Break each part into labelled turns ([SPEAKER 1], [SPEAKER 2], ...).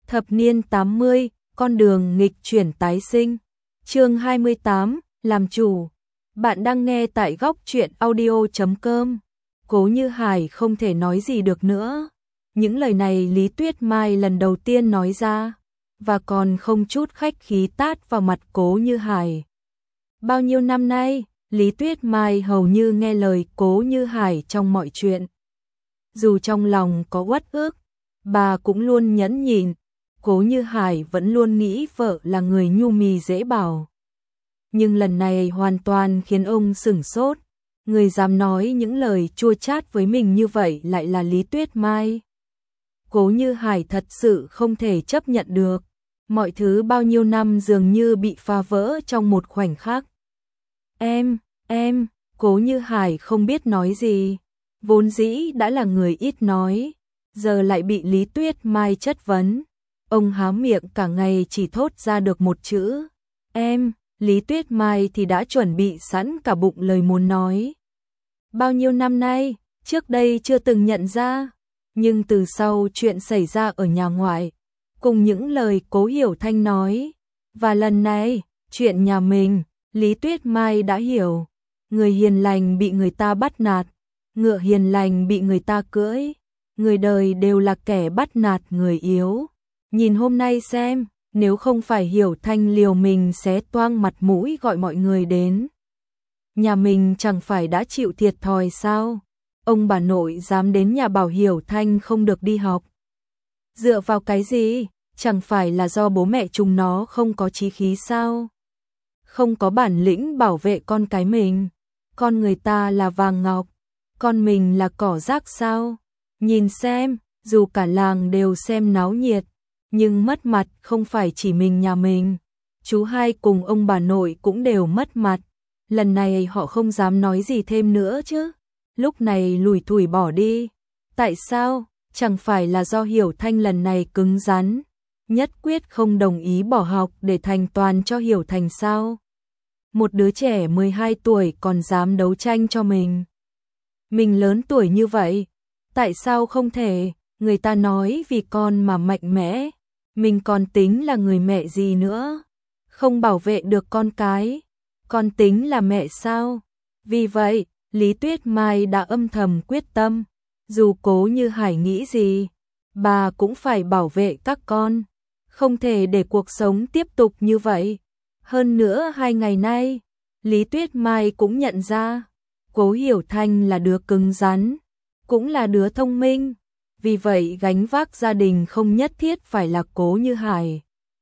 [SPEAKER 1] Thập niên 80, con đường nghịch chuyển tái sinh. Chương 28, làm chủ. Bạn đang nghe tại góc truyện audio.com. Cố Như Hải không thể nói gì được nữa. Những lời này Lý Tuyết Mai lần đầu tiên nói ra, và còn không chút khách khí tát vào mặt Cố Như Hải. Bao nhiêu năm nay, Lý Tuyết Mai hầu như nghe lời Cố Như Hải trong mọi chuyện. Dù trong lòng có uất ức, bà cũng luôn nhẫn nhịn. Cố Như Hải vẫn luôn nghĩ vợ là người nhu mì dễ bảo. Nhưng lần này hoàn toàn khiến ông sửng sốt. Người dám nói những lời chua chát với mình như vậy lại là Lý Tuyết Mai. Cố Như Hải thật sự không thể chấp nhận được. Mọi thứ bao nhiêu năm dường như bị phá vỡ trong một khoảnh khắc. Em, Cố Như Hải không biết nói gì. Vốn dĩ đã là người ít nói, giờ lại bị Lý Tuyết Mai chất vấn. Ông há miệng cả ngày chỉ thốt ra được một chữ. Em, Lý Tuyết Mai thì đã chuẩn bị sẵn cả bụng lời muốn nói. Bao nhiêu năm nay, trước đây chưa từng nhận ra. Nhưng từ sau chuyện xảy ra ở nhà ngoại, cùng những lời Cố Hiểu Thanh nói, và lần này, chuyện nhà mình, Lý Tuyết Mai đã hiểu. Người hiền lành bị người ta bắt nạt, ngựa hiền lành bị người ta cưỡi, người đời đều là kẻ bắt nạt người yếu. Nhìn hôm nay xem, nếu không phải Hiểu Thanh liều mình xé toang mặt mũi gọi mọi người đến, nhà mình chẳng phải đã chịu thiệt thòi sao? Ông bà nội dám đến nhà bảo Hiểu Thanh không được đi học. Dựa vào cái gì? Chẳng phải là do bố mẹ chúng nó không có chí khí sao? Không có bản lĩnh bảo vệ con cái mình. Con người ta là vàng ngọc, con mình là cỏ rác sao? Nhìn xem, dù cả làng đều xem náo nhiệt, nhưng mất mặt không phải chỉ mình nhà mình. Chú hai cùng ông bà nội cũng đều mất mặt. Lần này họ không dám nói gì thêm nữa chứ. Lúc này lủi thủi bỏ đi. Tại sao? Chẳng phải là do Hiểu Thanh lần này cứng rắn, nhất quyết không đồng ý bỏ học để thành toàn cho Hiểu Thành sao? Một đứa trẻ 12 tuổi còn dám đấu tranh cho mình. Mình lớn tuổi như vậy, tại sao không thể? Người ta nói vì con mà mạnh mẽ, mình còn tính là người mẹ gì nữa? Không bảo vệ được con cái, con tính là mẹ sao? Vì vậy, Lý Tuyết Mai đã âm thầm quyết tâm, dù Cố Như Hải nghĩ gì, bà cũng phải bảo vệ các con, không thể để cuộc sống tiếp tục như vậy. Hơn nữa 2 ngày nay, Lý Tuyết Mai cũng nhận ra, Cố Hiểu Thanh là đứa cứng rắn, cũng là đứa thông minh, vì vậy gánh vác gia đình không nhất thiết phải là Cố Như Hải.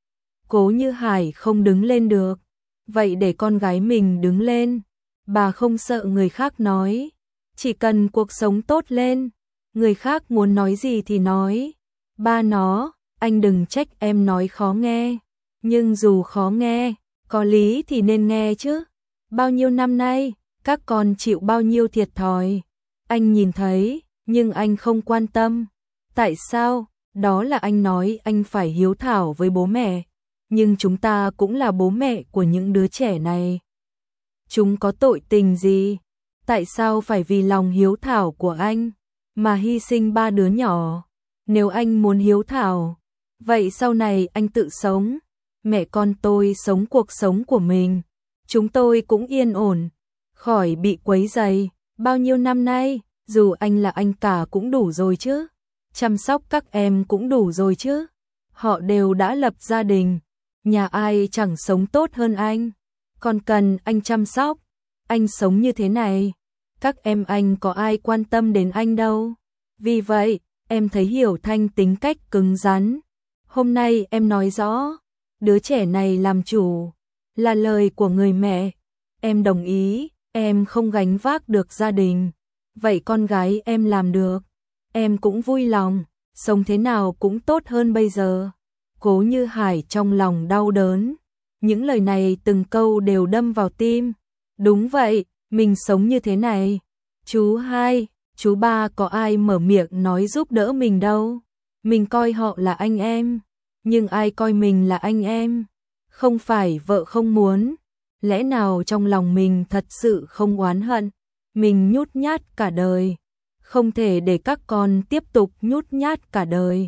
[SPEAKER 1] Cố Như Hải không đứng lên được, vậy để con gái mình đứng lên. Bà không sợ người khác nói, chỉ cần cuộc sống tốt lên, người khác muốn nói gì thì nói. Ba nó, anh đừng trách em nói khó nghe, nhưng dù khó nghe, có lý thì nên nghe chứ. Bao nhiêu năm nay, các con chịu bao nhiêu thiệt thòi, anh nhìn thấy, nhưng anh không quan tâm. Tại sao? Đó là anh nói anh phải hiếu thảo với bố mẹ, nhưng chúng ta cũng là bố mẹ của những đứa trẻ này. Chúng có tội tình gì? Tại sao phải vì lòng hiếu thảo của anh mà hy sinh 3 đứa nhỏ? Nếu anh muốn hiếu thảo, vậy sau này anh tự sống, mẹ con tôi sống cuộc sống của mình, chúng tôi cũng yên ổn, khỏi bị quấy rầy. Bao nhiêu năm nay, dù anh là anh cả cũng đủ rồi chứ, chăm sóc các em cũng đủ rồi chứ. Họ đều đã lập gia đình, nhà ai chẳng sống tốt hơn anh, còn cần anh chăm sóc. Anh sống như thế này, các em anh có ai quan tâm đến anh đâu. Vì vậy, em thấy Hiểu Thanh tính cách cứng rắn. Hôm nay em nói rõ, đứa trẻ này làm chủ, là lời của người mẹ. Em đồng ý, em không gánh vác được gia đình. Vậy con gái em làm được, em cũng vui lòng, sống thế nào cũng tốt hơn bây giờ. Cố Như Hải trong lòng đau đớn. Những lời này từng câu đều đâm vào tim. Đúng vậy, mình sống như thế này. Chú hai, chú ba có ai mở miệng nói giúp đỡ mình đâu. Mình coi họ là anh em, nhưng ai coi mình là anh em? Không phải vợ không muốn. Lẽ nào trong lòng mình thật sự không oán hận? Mình nhút nhát cả đời, không thể để các con tiếp tục nhút nhát cả đời.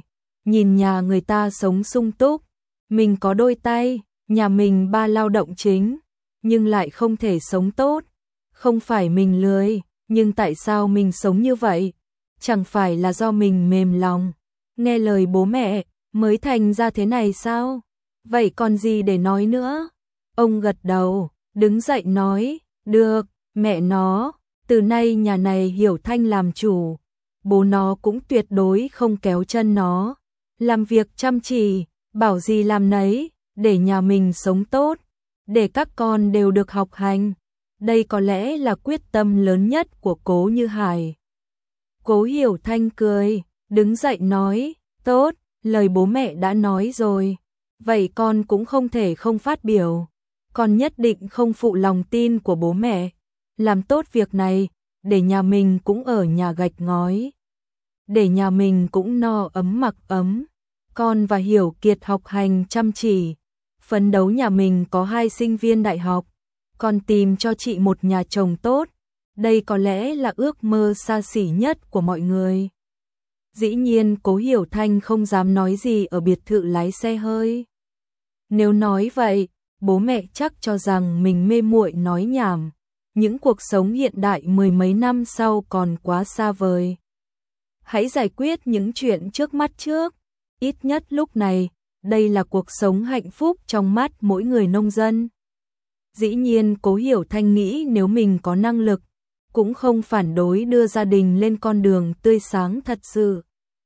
[SPEAKER 1] nhìn nhà người ta sống sung túc, mình có đôi tay, nhà mình ba lao động chính, nhưng lại không thể sống tốt. Không phải mình lười, nhưng tại sao mình sống như vậy? Chẳng phải là do mình mềm lòng, nghe lời bố mẹ, mới thành ra thế này sao? Vậy còn gì để nói nữa? Ông gật đầu, đứng dậy nói, được, mẹ nó, từ nay nhà này Hiểu Thanh làm chủ, bố nó cũng tuyệt đối không kéo chân nó. Làm việc chăm chỉ, bảo gì làm nấy, để nhà mình sống tốt, để các con đều được học hành. Đây có lẽ là quyết tâm lớn nhất của Cố Như Hải. Cố Hiểu Thanh cười, đứng dậy nói, tốt, lời bố mẹ đã nói rồi, vậy con cũng không thể không phát biểu. Con nhất định không phụ lòng tin của bố mẹ, làm tốt việc này, để nhà mình cũng ở nhà gạch ngói, để nhà mình cũng no ấm mặc ấm. Con và Hiểu Kiệt học hành chăm chỉ, phấn đấu nhà mình có 2 sinh viên đại học, con tìm cho chị một nhà chồng tốt, đây có lẽ là ước mơ xa xỉ nhất của mọi người. Dĩ nhiên Cố Hiểu Thanh không dám nói gì ở biệt thự lái xe hơi. Nếu nói vậy, bố mẹ chắc cho rằng mình mê muội nói nhảm, những cuộc sống hiện đại mười mấy năm sau còn quá xa vời. Hãy giải quyết những chuyện trước mắt trước, ít nhất lúc này, đây là cuộc sống hạnh phúc trong mắt mỗi người nông dân. Dĩ nhiên Cố Hiểu Thanh nghĩ nếu mình có năng lực, cũng không phản đối đưa gia đình lên con đường tươi sáng thật sự.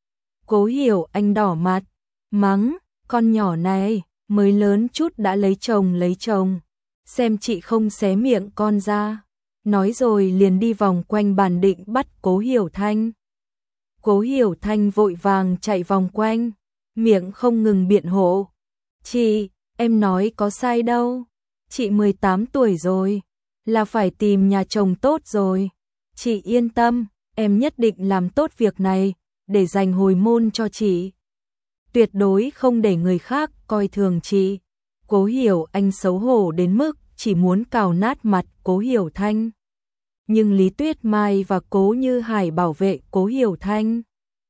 [SPEAKER 1] Cố Hiểu Anh đỏ mặt, mắng, con nhỏ này, mới lớn chút đã lấy chồng, xem chị không xé miệng con ra. Nói rồi liền đi vòng quanh bàn định bắt Cố Hiểu Thanh. Cố Hiểu Thanh vội vàng chạy vòng quanh, miệng không ngừng biện hộ. Chị, em nói có sai đâu, chị 18 tuổi rồi, là phải tìm nhà chồng tốt rồi. Chị yên tâm, em nhất định làm tốt việc này, để dành hồi môn cho chị. Tuyệt đối không để người khác coi thường chị. Cố Hiểu Anh xấu hổ đến mức chỉ muốn cào nát mặt Cố Hiểu Thanh. Nhưng Lý Tuyết Mai và Cố Như Hải bảo vệ Cố Hiểu Thanh.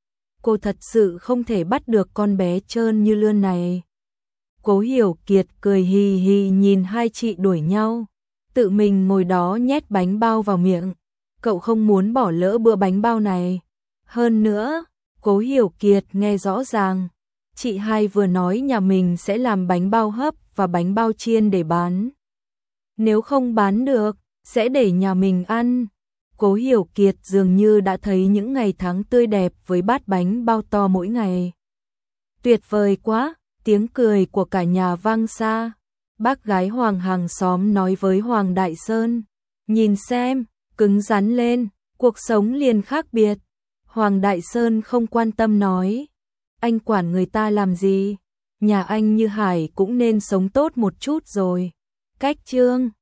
[SPEAKER 1] Cô thật sự không thể bắt được con bé trơn như lươn này. Cố Hiểu Kiệt cười hì hì nhìn hai chị đuổi nhau, tự mình ngồi đó nhét bánh bao vào miệng. Cậu không muốn bỏ lỡ bữa bánh bao này. Hơn nữa, Cố Hiểu Kiệt nghe rõ ràng, chị hai vừa nói nhà mình sẽ làm bánh bao hấp và bánh bao chiên để bán. Nếu không bán được, sẽ để nhà mình ăn. Cố Hiểu Kiệt dường như đã thấy những ngày tháng tươi đẹp với bát bánh bao to mỗi ngày. Tuyệt vời quá, tiếng cười của cả nhà vang xa. Bác gái Hoàng hàng xóm nói với Hoàng Đại Sơn, nhìn xem, cứng rắn lên, cuộc sống liền khác biệt. Hoàng Đại Sơn không quan tâm nói, anh quản người ta làm gì, nhà anh Như Hải cũng nên sống tốt một chút rồi. Cách chương